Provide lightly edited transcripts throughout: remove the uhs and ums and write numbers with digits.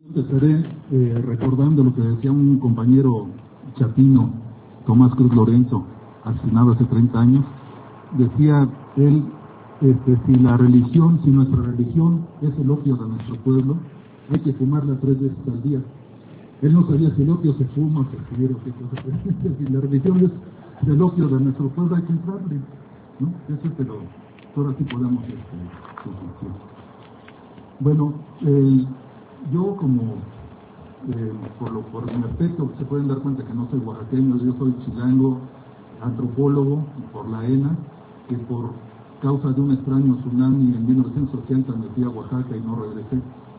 Empezaré recordando lo que decía un compañero chatino, Tomás Cruz Lorenzo, asesinado hace 30 años. Decía él, si nuestra religión es el opio de nuestro pueblo, hay que fumarla 3 veces al día. Él no sabía si el opio se fuma o se quiere o qué cosa. Si la religión es el opio de nuestro pueblo, hay que entrarle, ¿no? Eso te lo, ahora sí podemos subsistir. Bueno, yo como por mi aspecto se pueden dar cuenta que no soy oaxaqueño, yo soy chilango, antropólogo por la ENA, que por causa de un extraño tsunami en 1980 me fui a Oaxaca y no regresé.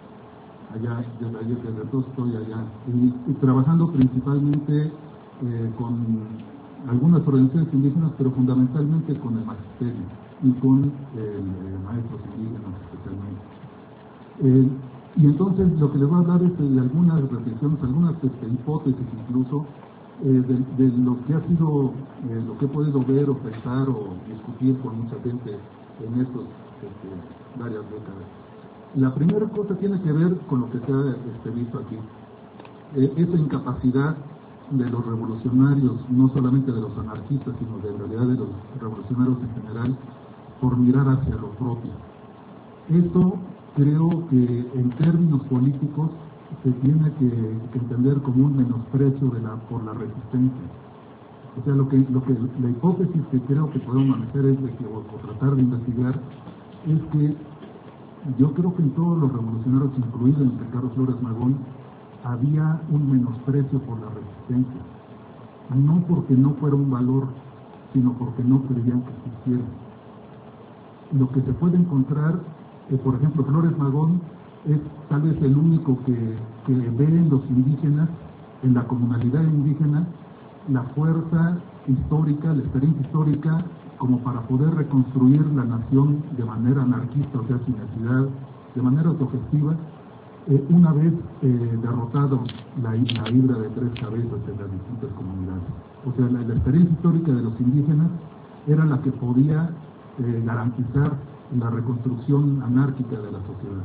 Desde entonces estoy allá y trabajando principalmente con algunas organizaciones indígenas, pero fundamentalmente con el magisterio y con maestros indígenas especialmente. Y entonces lo que les voy a hablar es de algunas reflexiones, algunas hipótesis incluso, de lo que ha sido, lo que he podido ver o pensar o discutir con mucha gente en estos varias décadas. La primera cosa tiene que ver con lo que se ha visto aquí, esa incapacidad de los revolucionarios, no solamente de los anarquistas, sino de en realidad de los revolucionarios en general, por mirar hacia lo propio. Esto creo que en términos políticos se tiene que entender como un menosprecio por la resistencia. O sea, la hipótesis que creo que podemos manejar es de que, o tratar de investigar, es que yo creo que en todos los revolucionarios, incluido en Ricardo Flores Magón, había un menosprecio por la resistencia. No porque no fuera un valor, sino porque no creían que existiera. Lo que se puede encontrar, por ejemplo, Flores Magón es tal vez el único que ve en los indígenas, en la comunalidad indígena, la fuerza histórica, la experiencia histórica, como para poder reconstruir la nación de manera anarquista, o sea, sin necesidad, de manera autogestiva, una vez derrotado la hidra de 3 cabezas en las distintas comunidades. O sea, la experiencia histórica de los indígenas era la que podía garantizar la reconstrucción anárquica de la sociedad.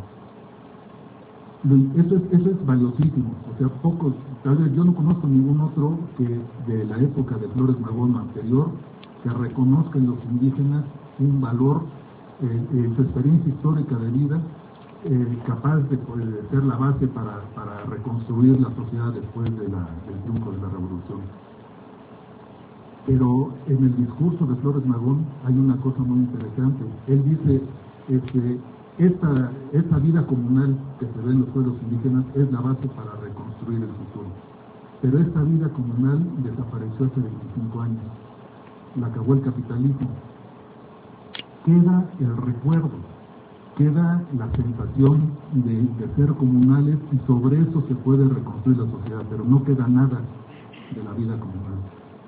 Eso es valiosísimo, o sea, tal vez yo no conozco ningún otro que de la época de Flores Magón anterior que reconozca en los indígenas un valor en su experiencia histórica de vida capaz de ser la base para reconstruir la sociedad después del triunfo de la revolución. Pero en el discurso de Flores Magón hay una cosa muy interesante. Él dice esta vida comunal que se ve en los pueblos indígenas es la base para reconstruir el futuro. Pero esta vida comunal desapareció hace 25 años. La acabó el capitalismo. Queda el recuerdo, queda la sensación de ser comunales y sobre eso se puede reconstruir la sociedad, pero no queda nada de la vida comunal.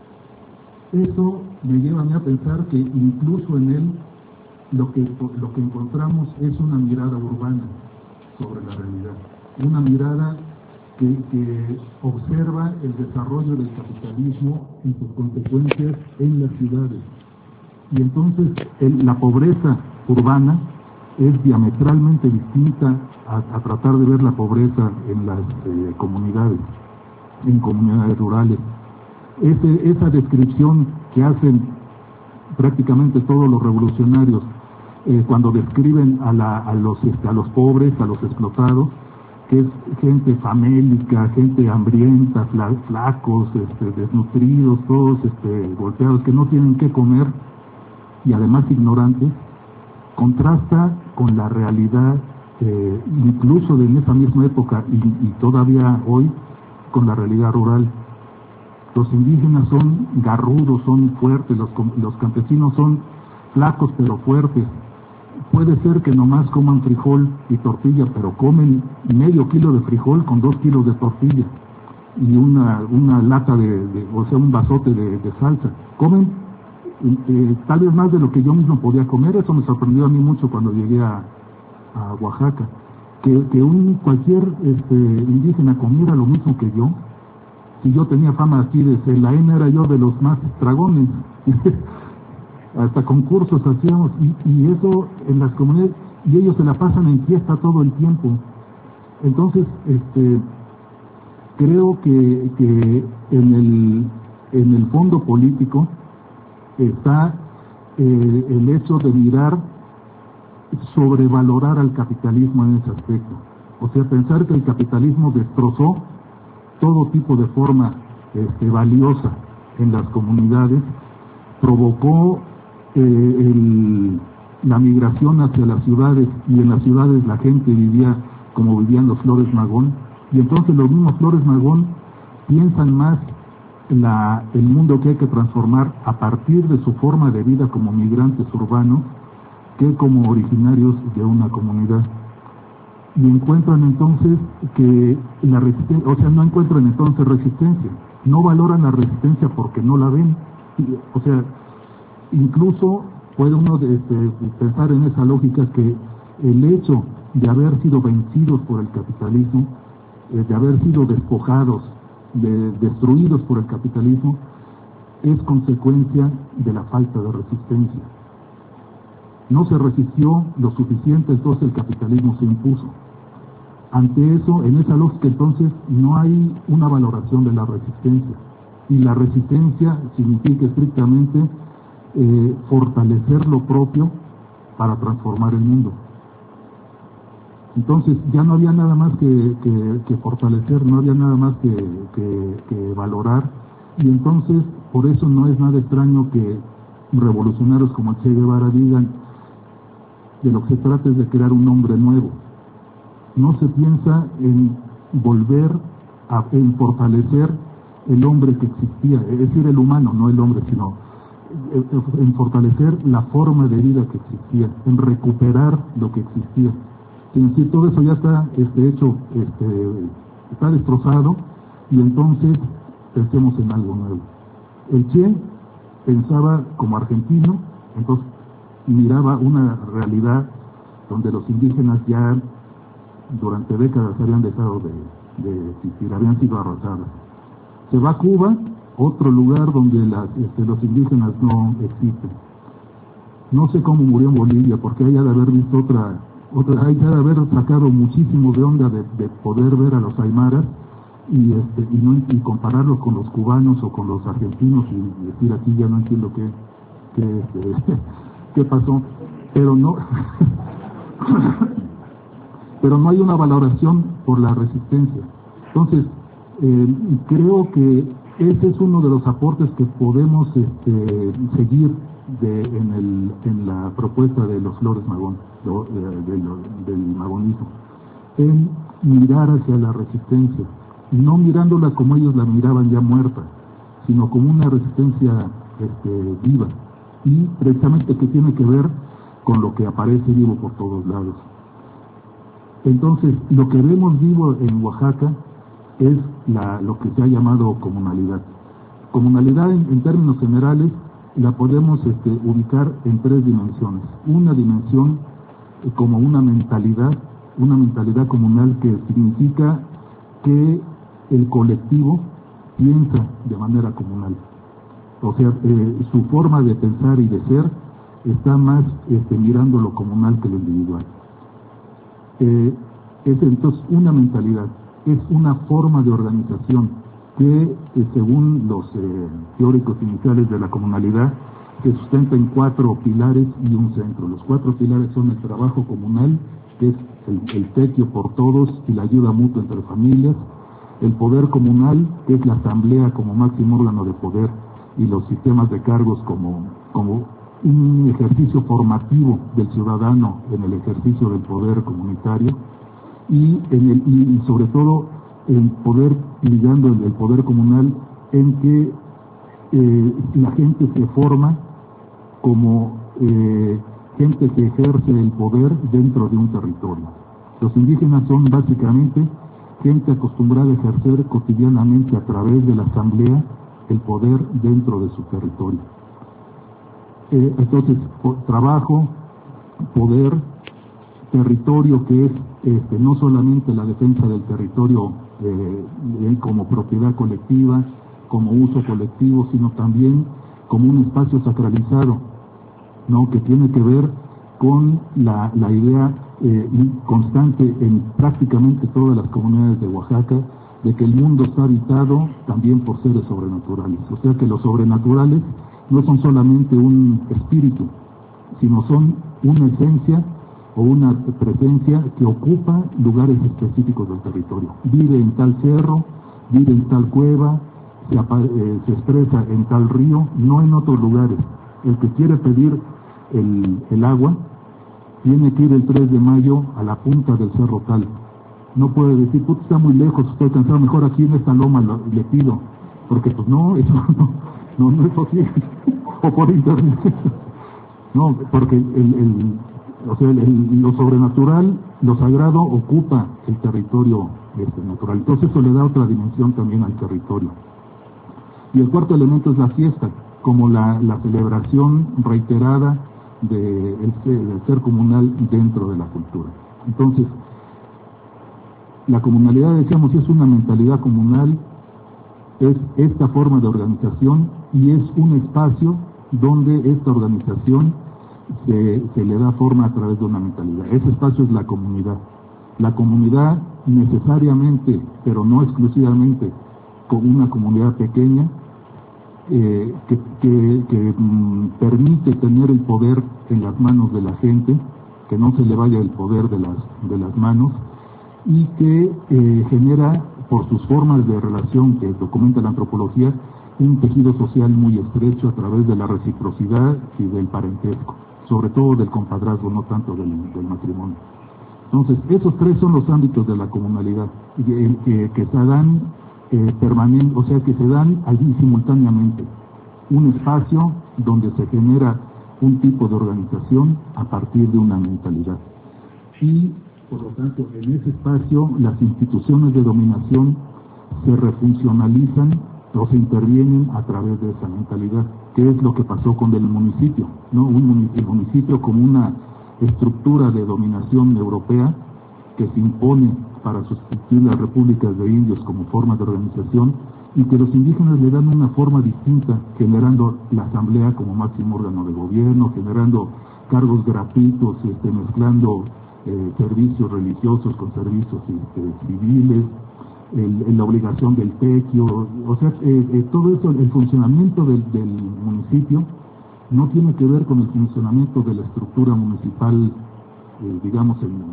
Eso me lleva a mí a pensar que incluso en él lo que encontramos es una mirada urbana sobre la realidad, una mirada que observa el desarrollo del capitalismo y sus consecuencias en las ciudades. Y entonces la pobreza urbana es diametralmente distinta a tratar de ver la pobreza en las comunidades rurales. Esa descripción que hacen prácticamente todos los revolucionarios cuando describen a los pobres, a los explotados, que es gente famélica, gente hambrienta, flacos, desnutridos, todos golpeados, que no tienen qué comer y además ignorantes, contrasta con la realidad, incluso en esa misma época y todavía hoy, con la realidad rural. Los indígenas son garrudos, son fuertes, los campesinos son flacos pero fuertes. Puede ser que nomás coman frijol y tortilla, pero comen medio kilo de frijol con 2 kilos de tortilla y una lata o sea, un vasote de salsa. Comen tal vez más de lo que yo mismo podía comer. Eso me sorprendió a mí mucho cuando llegué a Oaxaca. Que cualquier indígena comiera lo mismo que yo. Si yo tenía fama aquí desde la ENA, era yo de los más dragones. Hasta concursos hacíamos, y eso en las comunidades, y ellos se la pasan en fiesta todo el tiempo. Entonces, creo que en el fondo político está el hecho de mirar, sobrevalorar al capitalismo en ese aspecto. O sea, pensar que el capitalismo destrozó todo tipo de forma valiosa en las comunidades, provocó la migración hacia las ciudades, y en las ciudades la gente vivía como vivían los Flores Magón, y entonces los mismos Flores Magón piensan más el mundo que hay que transformar a partir de su forma de vida como migrantes urbanos que como originarios de una comunidad. Y encuentran entonces que la resistencia, o sea, no encuentran entonces resistencia, no valoran la resistencia porque no la ven. O sea, incluso puede uno pensar en esa lógica que el hecho de haber sido vencidos por el capitalismo, de haber sido despojados, destruidos por el capitalismo, es consecuencia de la falta de resistencia. No se resistió lo suficiente, entonces el capitalismo se impuso. Ante eso, en esa lógica entonces no hay una valoración de la resistencia, y la resistencia significa estrictamente fortalecer lo propio para transformar el mundo. Entonces ya no había nada más que fortalecer, no había nada más que valorar, y entonces por eso no es nada extraño que revolucionarios como Che Guevara digan: de lo que se trata es de crear un hombre nuevo. No se piensa en volver en fortalecer el hombre que existía, es decir, el humano, no el hombre, sino en fortalecer la forma de vida que existía, en recuperar lo que existía. Es decir, todo eso ya está hecho, está destrozado, y entonces pensemos en algo nuevo. El Che pensaba como argentino, entonces miraba una realidad donde los indígenas ya durante décadas habían dejado de existir, habían sido arrasados. Se va a Cuba, otro lugar donde los indígenas no existen. No sé cómo murió en Bolivia, porque hay de haber visto hay de haber sacado muchísimo de onda de poder ver a los aymaras y compararlos con los cubanos o con los argentinos y decir: aquí ya no entiendo qué pasó, pero no pero no hay una valoración por la resistencia. Entonces, creo que ese es uno de los aportes que podemos seguir en la propuesta de los Flores Magón, del magonismo, en mirar hacia la resistencia, no mirándola como ellos la miraban ya muerta, sino como una resistencia viva, y precisamente que tiene que ver con lo que aparece vivo por todos lados. Entonces, lo que vemos vivo en Oaxaca es lo que se ha llamado comunalidad. Comunalidad, en términos generales, la podemos ubicar en tres dimensiones. Una dimensión como una mentalidad comunal, que significa que el colectivo piensa de manera comunal. O sea, su forma de pensar y de ser está más mirando lo comunal que lo individual. Es entonces una mentalidad, es una forma de organización que, según los teóricos iniciales de la comunalidad, se sustenta en 4 pilares y un centro. Los 4 pilares son el trabajo comunal, que es el tequio por todos y la ayuda mutua entre familias; el poder comunal, que es la asamblea como máximo órgano de poder, y los sistemas de cargos como un ejercicio formativo del ciudadano en el ejercicio del poder comunitario; y sobre todo el poder, ligando el poder comunal, en que la gente se forma como gente que ejerce el poder dentro de un territorio. Los indígenas son básicamente gente acostumbrada a ejercer cotidianamente a través de la asamblea el poder dentro de su territorio. Entonces, trabajo, poder, territorio, que es no solamente la defensa del territorio como propiedad colectiva, como uso colectivo, sino también como un espacio sacralizado, ¿no?, que tiene que ver con la idea constante en prácticamente todas las comunidades de Oaxaca, de que el mundo está habitado también por seres sobrenaturales. O sea que los sobrenaturales no son solamente un espíritu, sino son una esencia o una presencia que ocupa lugares específicos del territorio. Vive en tal cerro, vive en tal cueva, se expresa en tal río, no en otros lugares. El que quiere pedir el agua tiene que ir el 3 de mayo a la punta del cerro tal. No puede decir, puto, está muy lejos, estoy cansado, mejor aquí en esta loma le pido. Porque pues no, eso no es posible. O por internet. No, porque lo sobrenatural, lo sagrado ocupa el territorio natural. Entonces eso le da otra dimensión también al territorio. Y el cuarto elemento es la fiesta, como la celebración reiterada del ser comunal dentro de la cultura. Entonces, la comunalidad, decíamos, es una mentalidad comunal, es esta forma de organización y es un espacio donde esta organización se le da forma a través de una mentalidad. Ese espacio es la comunidad. La comunidad necesariamente, pero no exclusivamente, con una comunidad pequeña, que permite tener el poder en las manos de la gente, que no se le vaya el poder de las manos, y que genera, por sus formas de relación que documenta la antropología, un tejido social muy estrecho a través de la reciprocidad y del parentesco, sobre todo del compadrazgo, no tanto del matrimonio. Entonces, esos tres son los ámbitos de la comunalidad, que se dan o sea, que se dan allí simultáneamente. Un espacio donde se genera un tipo de organización a partir de una mentalidad. Y, por lo tanto, en ese espacio las instituciones de dominación se refuncionalizan o se intervienen a través de esa mentalidad, que es lo que pasó con el municipio, ¿no? El municipio como una estructura de dominación europea que se impone para sustituir las repúblicas de indios como forma de organización, y que los indígenas le dan una forma distinta, generando la asamblea como máximo órgano de gobierno, generando cargos gratuitos, mezclando servicios religiosos con servicios civiles, la obligación del tequio, o sea, todo eso, el funcionamiento del municipio no tiene que ver con el funcionamiento de la estructura municipal, digamos,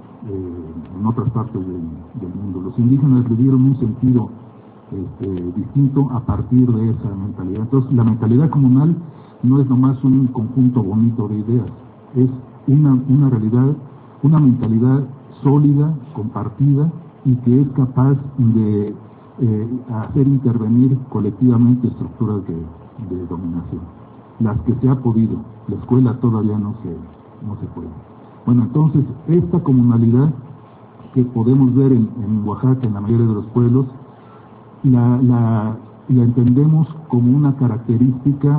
en otras partes del mundo. Los indígenas le dieron un sentido distinto a partir de esa mentalidad. Entonces, la mentalidad comunal no es nomás un conjunto bonito de ideas, es una realidad, una mentalidad sólida, compartida, y que es capaz de hacer intervenir colectivamente estructuras de dominación, las que se ha podido. La escuela todavía no se puede. Bueno, entonces, esta comunalidad que podemos ver en Oaxaca, en la mayoría de los pueblos, la entendemos como una característica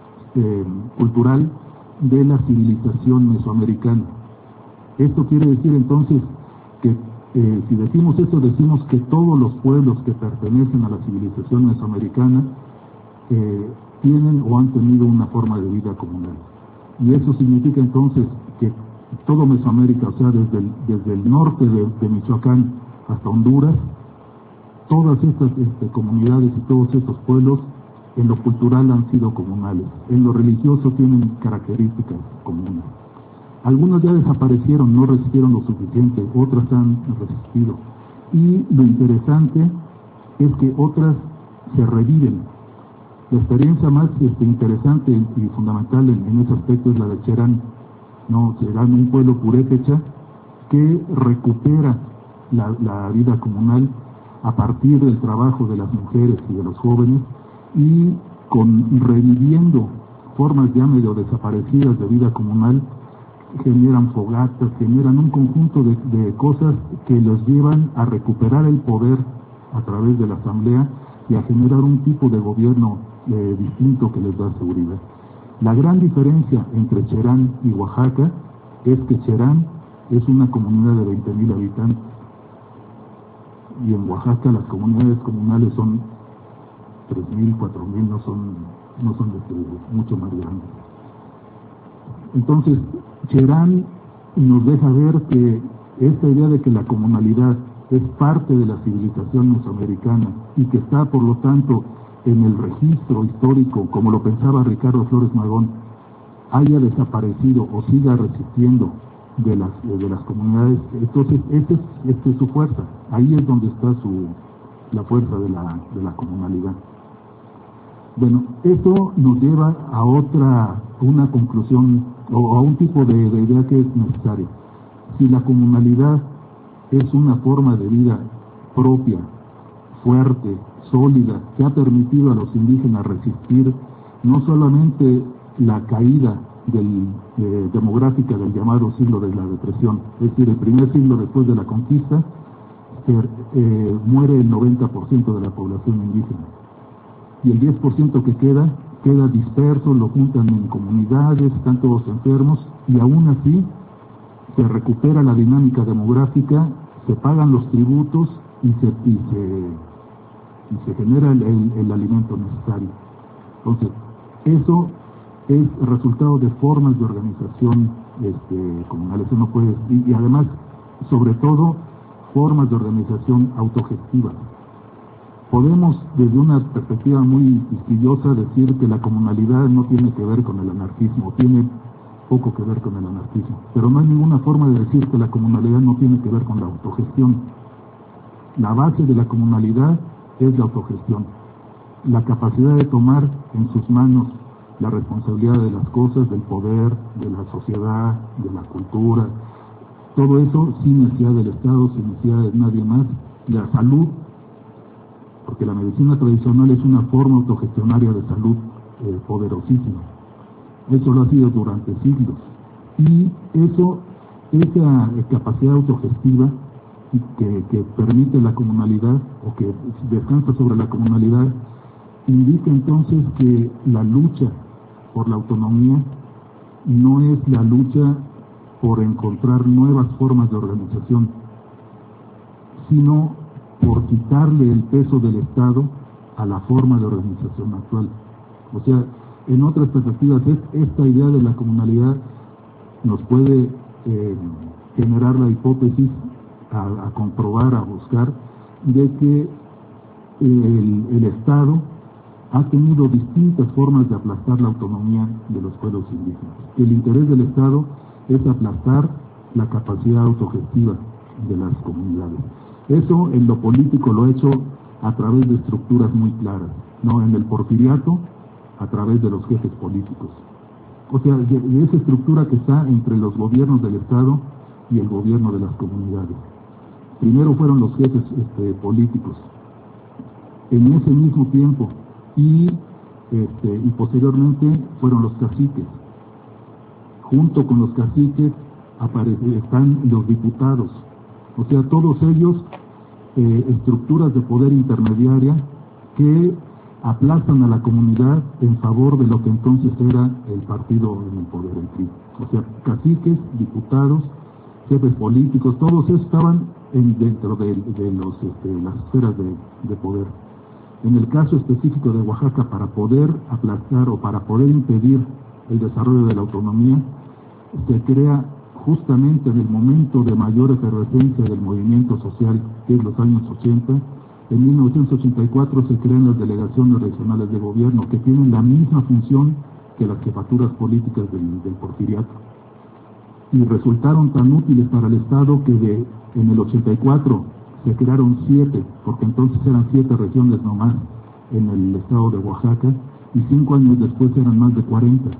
cultural de la civilización mesoamericana. Esto quiere decir entonces que si decimos eso, decimos que todos los pueblos que pertenecen a la civilización mesoamericana tienen o han tenido una forma de vida comunal. Y eso significa entonces que todo Mesoamérica, o sea, desde el norte de Michoacán hasta Honduras, todas estas comunidades y todos estos pueblos en lo cultural han sido comunales, en lo religioso tienen características comunes. Algunas ya desaparecieron, no resistieron lo suficiente, otras han resistido. Y lo interesante es que otras se reviven. La experiencia más interesante y fundamental en ese aspecto es la de Cherán. No, Cherán, un pueblo purépecha que recupera la vida comunal a partir del trabajo de las mujeres y de los jóvenes, y reviviendo formas ya medio desaparecidas de vida comunal, generan fogatas, generan un conjunto de cosas que los llevan a recuperar el poder a través de la asamblea y a generar un tipo de gobierno distinto que les da seguridad. La gran diferencia entre Cherán y Oaxaca es que Cherán es una comunidad de 20,000 habitantes y en Oaxaca las comunidades comunales son 3,000, 4,000, no son mucho más grandes. Entonces, Cherán nos deja ver que esta idea de que la comunalidad es parte de la civilización mesoamericana y que está, por lo tanto, en el registro histórico, como lo pensaba Ricardo Flores Magón, haya desaparecido o siga resistiendo de las comunidades. Entonces, esta es su fuerza. Ahí es donde está la fuerza de la comunalidad. Bueno, eso nos lleva a una conclusión o a un tipo de idea que es necesaria. Si la comunalidad es una forma de vida propia, fuerte, sólida, que ha permitido a los indígenas resistir no solamente la caída demográfica del llamado siglo de la depresión, es decir, el primer siglo después de la conquista, muere el 90% de la población indígena. Y el 10% que queda disperso, lo juntan en comunidades, están todos enfermos, y aún así se recupera la dinámica demográfica, se pagan los tributos y se genera el alimento necesario. Entonces, eso es resultado de formas de organización comunal. Eso no puede, y además, sobre todo, formas de organización autogestivas. Podemos, desde una perspectiva muy quisquillosa, decir que la comunalidad no tiene que ver con el anarquismo, tiene poco que ver con el anarquismo, pero no hay ninguna forma de decir que la comunalidad no tiene que ver con la autogestión. La base de la comunalidad es la autogestión, la capacidad de tomar en sus manos la responsabilidad de las cosas, del poder, de la sociedad, de la cultura, todo eso sin necesidad del Estado, sin necesidad de nadie más. La salud, porque la medicina tradicional es una forma autogestionaria de salud poderosísima. Eso lo ha sido durante siglos. Y esa capacidad autogestiva que permite la comunalidad, o que descansa sobre la comunalidad, indica entonces que la lucha por la autonomía no es la lucha por encontrar nuevas formas de organización, sino por quitarle el peso del Estado a la forma de organización actual. O sea, en otras perspectivas, esta idea de la comunalidad nos puede generar la hipótesis a comprobar, a buscar, de que el Estado ha tenido distintas formas de aplastar la autonomía de los pueblos indígenas. El interés del Estado es aplastar la capacidad autogestiva de las comunidades. Eso en lo político lo ha hecho a través de estructuras muy claras, ¿no? En el porfiriato, a través de los jefes políticos. O sea, de esa estructura que está entre los gobiernos del Estado y el gobierno de las comunidades. Primero fueron los jefes políticos. En ese mismo tiempo, y posteriormente fueron los caciques. Junto con los caciques están los diputados. O sea, todos ellos estructuras de poder intermediaria que aplastan a la comunidad en favor de lo que entonces era el partido en el poder, el PRI. O sea, caciques, diputados, jefes políticos, todos ellos estaban dentro de las esferas de poder. En el caso específico de Oaxaca, para poder aplastar o para poder impedir el desarrollo de la autonomía, se crea justamente en el momento de mayor efervescencia del movimiento social, que es los años 80, en 1984 se crean las delegaciones regionales de gobierno, que tienen la misma función que las jefaturas políticas del porfiriato. Y resultaron tan útiles para el Estado que en el 84 se crearon 7, porque entonces eran 7 regiones nomás en el estado de Oaxaca, y 5 años después eran más de 40.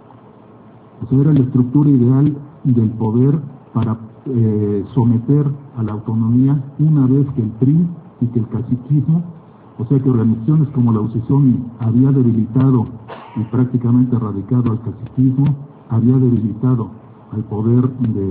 O sea, era la estructura ideal del poder para someter a la autonomía una vez que el PRI y que el caciquismo, o sea que organizaciones como la UCISOMI había debilitado y prácticamente erradicado al caciquismo, había debilitado al poder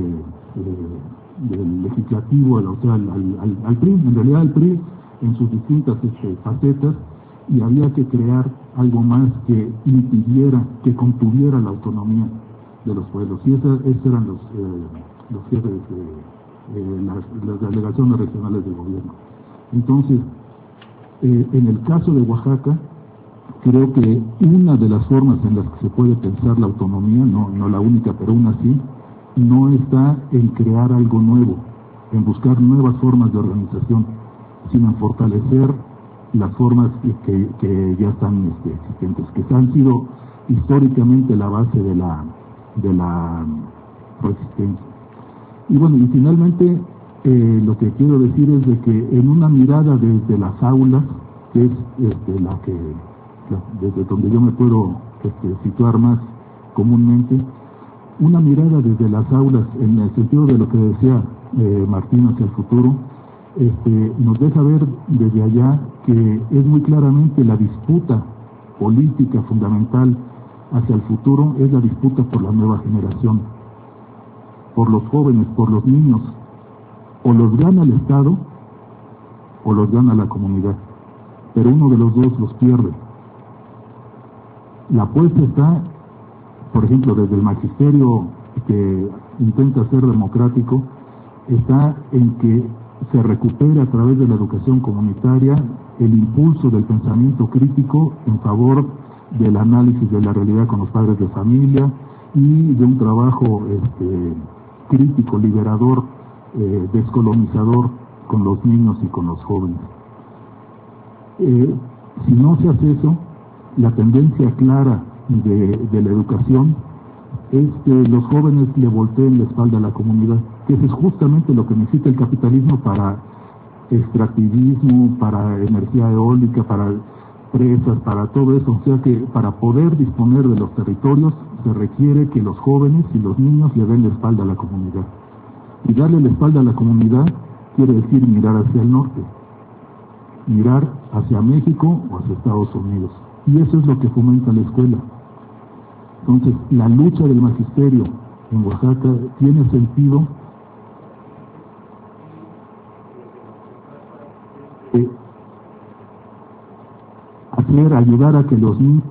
del legislativo, o sea, al PRI, en realidad al PRI en sus distintas facetas, y había que crear algo más que impidiera, que contuviera la autonomía de los pueblos. Y esos eran los jefes las delegaciones regionales de gobierno. Entonces, en el caso de Oaxaca, creo que una de las formas en las que se puede pensar la autonomía, no la única, pero una sí, no está en crear algo nuevo, en buscar nuevas formas de organización, sino en fortalecer las formas que ya están existentes, que han sido históricamente la base de la resistencia. Y bueno, y finalmente lo que quiero decir es de que en una mirada desde las aulas, que es desde donde yo me puedo situar más comúnmente, una mirada desde las aulas, en el sentido de lo que decía Martín hacia el futuro, nos deja ver desde allá que es muy claramente la disputa política fundamental hacia el futuro, es la disputa por la nueva generación, por los jóvenes, por los niños. O los gana el Estado o los gana la comunidad, pero uno de los dos los pierde. La apuesta está, por ejemplo, desde el magisterio que intenta ser democrático, está en que se recupere a través de la educación comunitaria el impulso del pensamiento crítico en favor del análisis de la realidad con los padres de familia y de un trabajo crítico, liberador, descolonizador con los niños y con los jóvenes. Si no se hace eso, la tendencia clara de la educación es que los jóvenes le volteen la espalda a la comunidad, que eso es justamente lo que necesita el capitalismo para extractivismo, para energía eólica, para presas, para todo eso. O sea que para poder disponer de los territorios se requiere que los jóvenes y los niños le den la espalda a la comunidad. Y darle la espalda a la comunidad quiere decir mirar hacia el norte, mirar hacia México o hacia Estados Unidos. Y eso es lo que fomenta la escuela. Entonces, la lucha del magisterio en Oaxaca tiene sentido ayudar a que los niños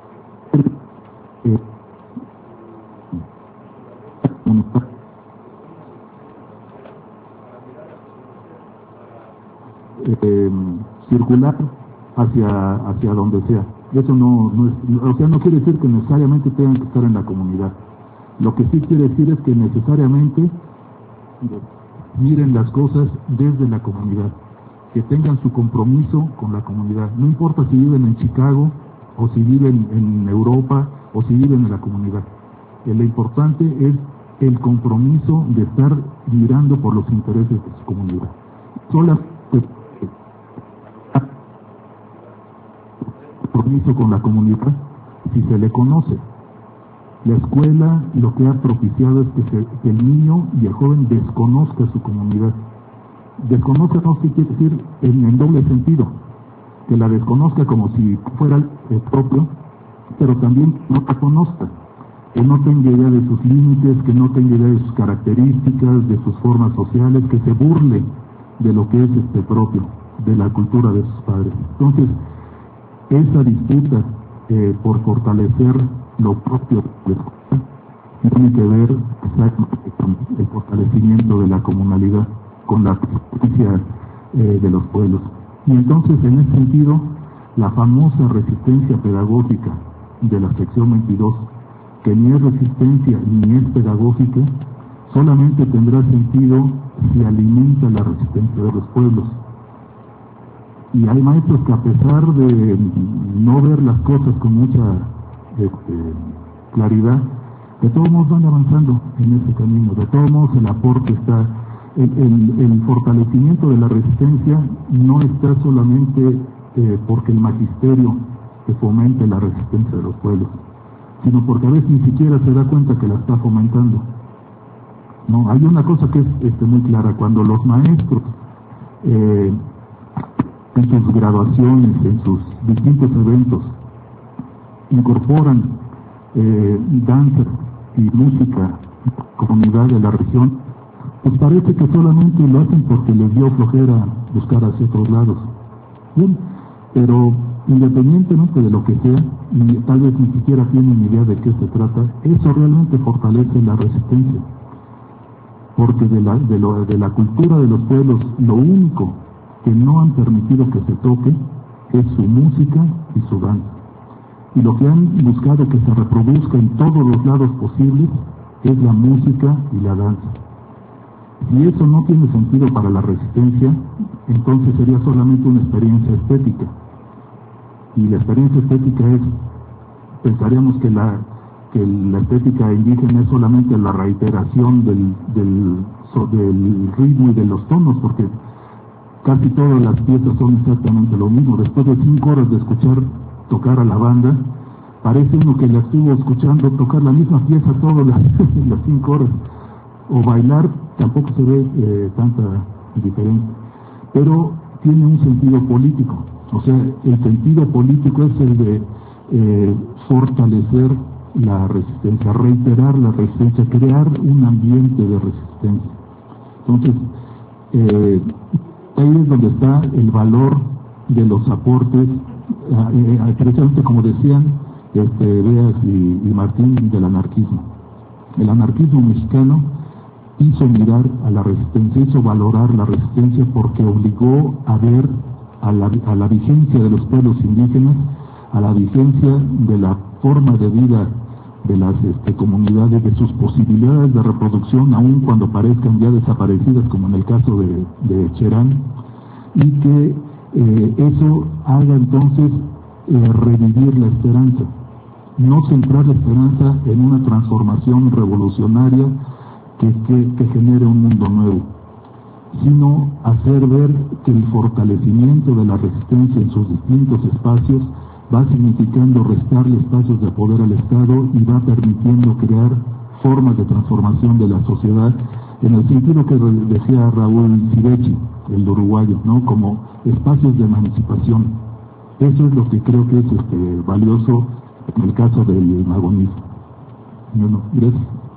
circular hacia donde sea. Eso no es, o sea, no quiere decir que necesariamente tengan que estar en la comunidad. Lo que sí quiere decir es que necesariamente miren las cosas desde la comunidad, que tengan su compromiso con la comunidad. No importa si viven en Chicago, o si viven en Europa, o si viven en la comunidad. Lo importante es el compromiso de estar mirando por los intereses de su comunidad. Compromiso con la comunidad si se le conoce. La escuela lo que ha propiciado es que el niño y el joven desconozca su comunidad. Desconozca no quiere decir en doble sentido, que la desconozca como si fuera el propio, pero también que no la conozca, que no tenga idea de sus límites, que no tenga idea de sus características, de sus formas sociales, que se burle de lo que es propio, de la cultura de sus padres. Entonces, esa disputa por fortalecer lo propio tiene que ver con el fortalecimiento de la comunalidad, con la presencia de los pueblos. Y entonces, en ese sentido, la famosa resistencia pedagógica de la sección 22, que ni es resistencia ni es pedagógica, solamente tendrá sentido si alimenta la resistencia de los pueblos. Y hay maestros que, a pesar de no ver las cosas con mucha claridad, de todos modos van avanzando en ese camino. De todos modos, el aporte está, el fortalecimiento de la resistencia no está solamente porque el magisterio que fomente la resistencia de los pueblos, sino porque a veces ni siquiera se da cuenta que la está fomentando. No, hay una cosa que es muy clara: cuando los maestros en sus graduaciones, en sus distintos eventos, incorporan danza y música, comunidad de la región, pues parece que solamente lo hacen porque les dio flojera buscar hacia otros lados. Bien, pero independientemente de lo que sea, y tal vez ni siquiera tienen idea de qué se trata, eso realmente fortalece la resistencia, porque de la cultura de los pueblos, lo único que no han permitido que se toque es su música y su danza. Y lo que han buscado que se reproduzca en todos los lados posibles es la música y la danza. Si eso no tiene sentido para la resistencia, entonces sería solamente una experiencia estética. Y la experiencia estética pensaríamos que la estética indígena es solamente la reiteración del ritmo y de los tonos, porque casi todas las piezas son exactamente lo mismo. Después de 5 horas de escuchar tocar a la banda, parece uno que la estuvo escuchando tocar la misma pieza todas las 5 horas. O bailar, tampoco se ve tanta diferencia. Pero tiene un sentido político. O sea, el sentido político es el de fortalecer la resistencia, reiterar la resistencia, crear un ambiente de resistencia. Entonces, ahí es donde está el valor de los aportes, precisamente como decían Beas y Martín, del anarquismo. El anarquismo mexicano hizo mirar a la resistencia, hizo valorar la resistencia porque obligó a ver a la vigencia de los pueblos indígenas, a la vigencia de la forma de vida de las comunidades, de sus posibilidades de reproducción, aun cuando parezcan ya desaparecidas, como en el caso de Cherán, y que eso haga entonces revivir la esperanza, no centrar la esperanza en una transformación revolucionaria que genere un mundo nuevo, sino hacer ver que el fortalecimiento de la resistencia en sus distintos espacios va significando restarle espacios de poder al Estado y va permitiendo crear formas de transformación de la sociedad, en el sentido que decía Raúl Civechi, el uruguayo, ¿no? Como espacios de emancipación. Eso es lo que creo que es valioso en el caso del magonismo. Bueno, gracias.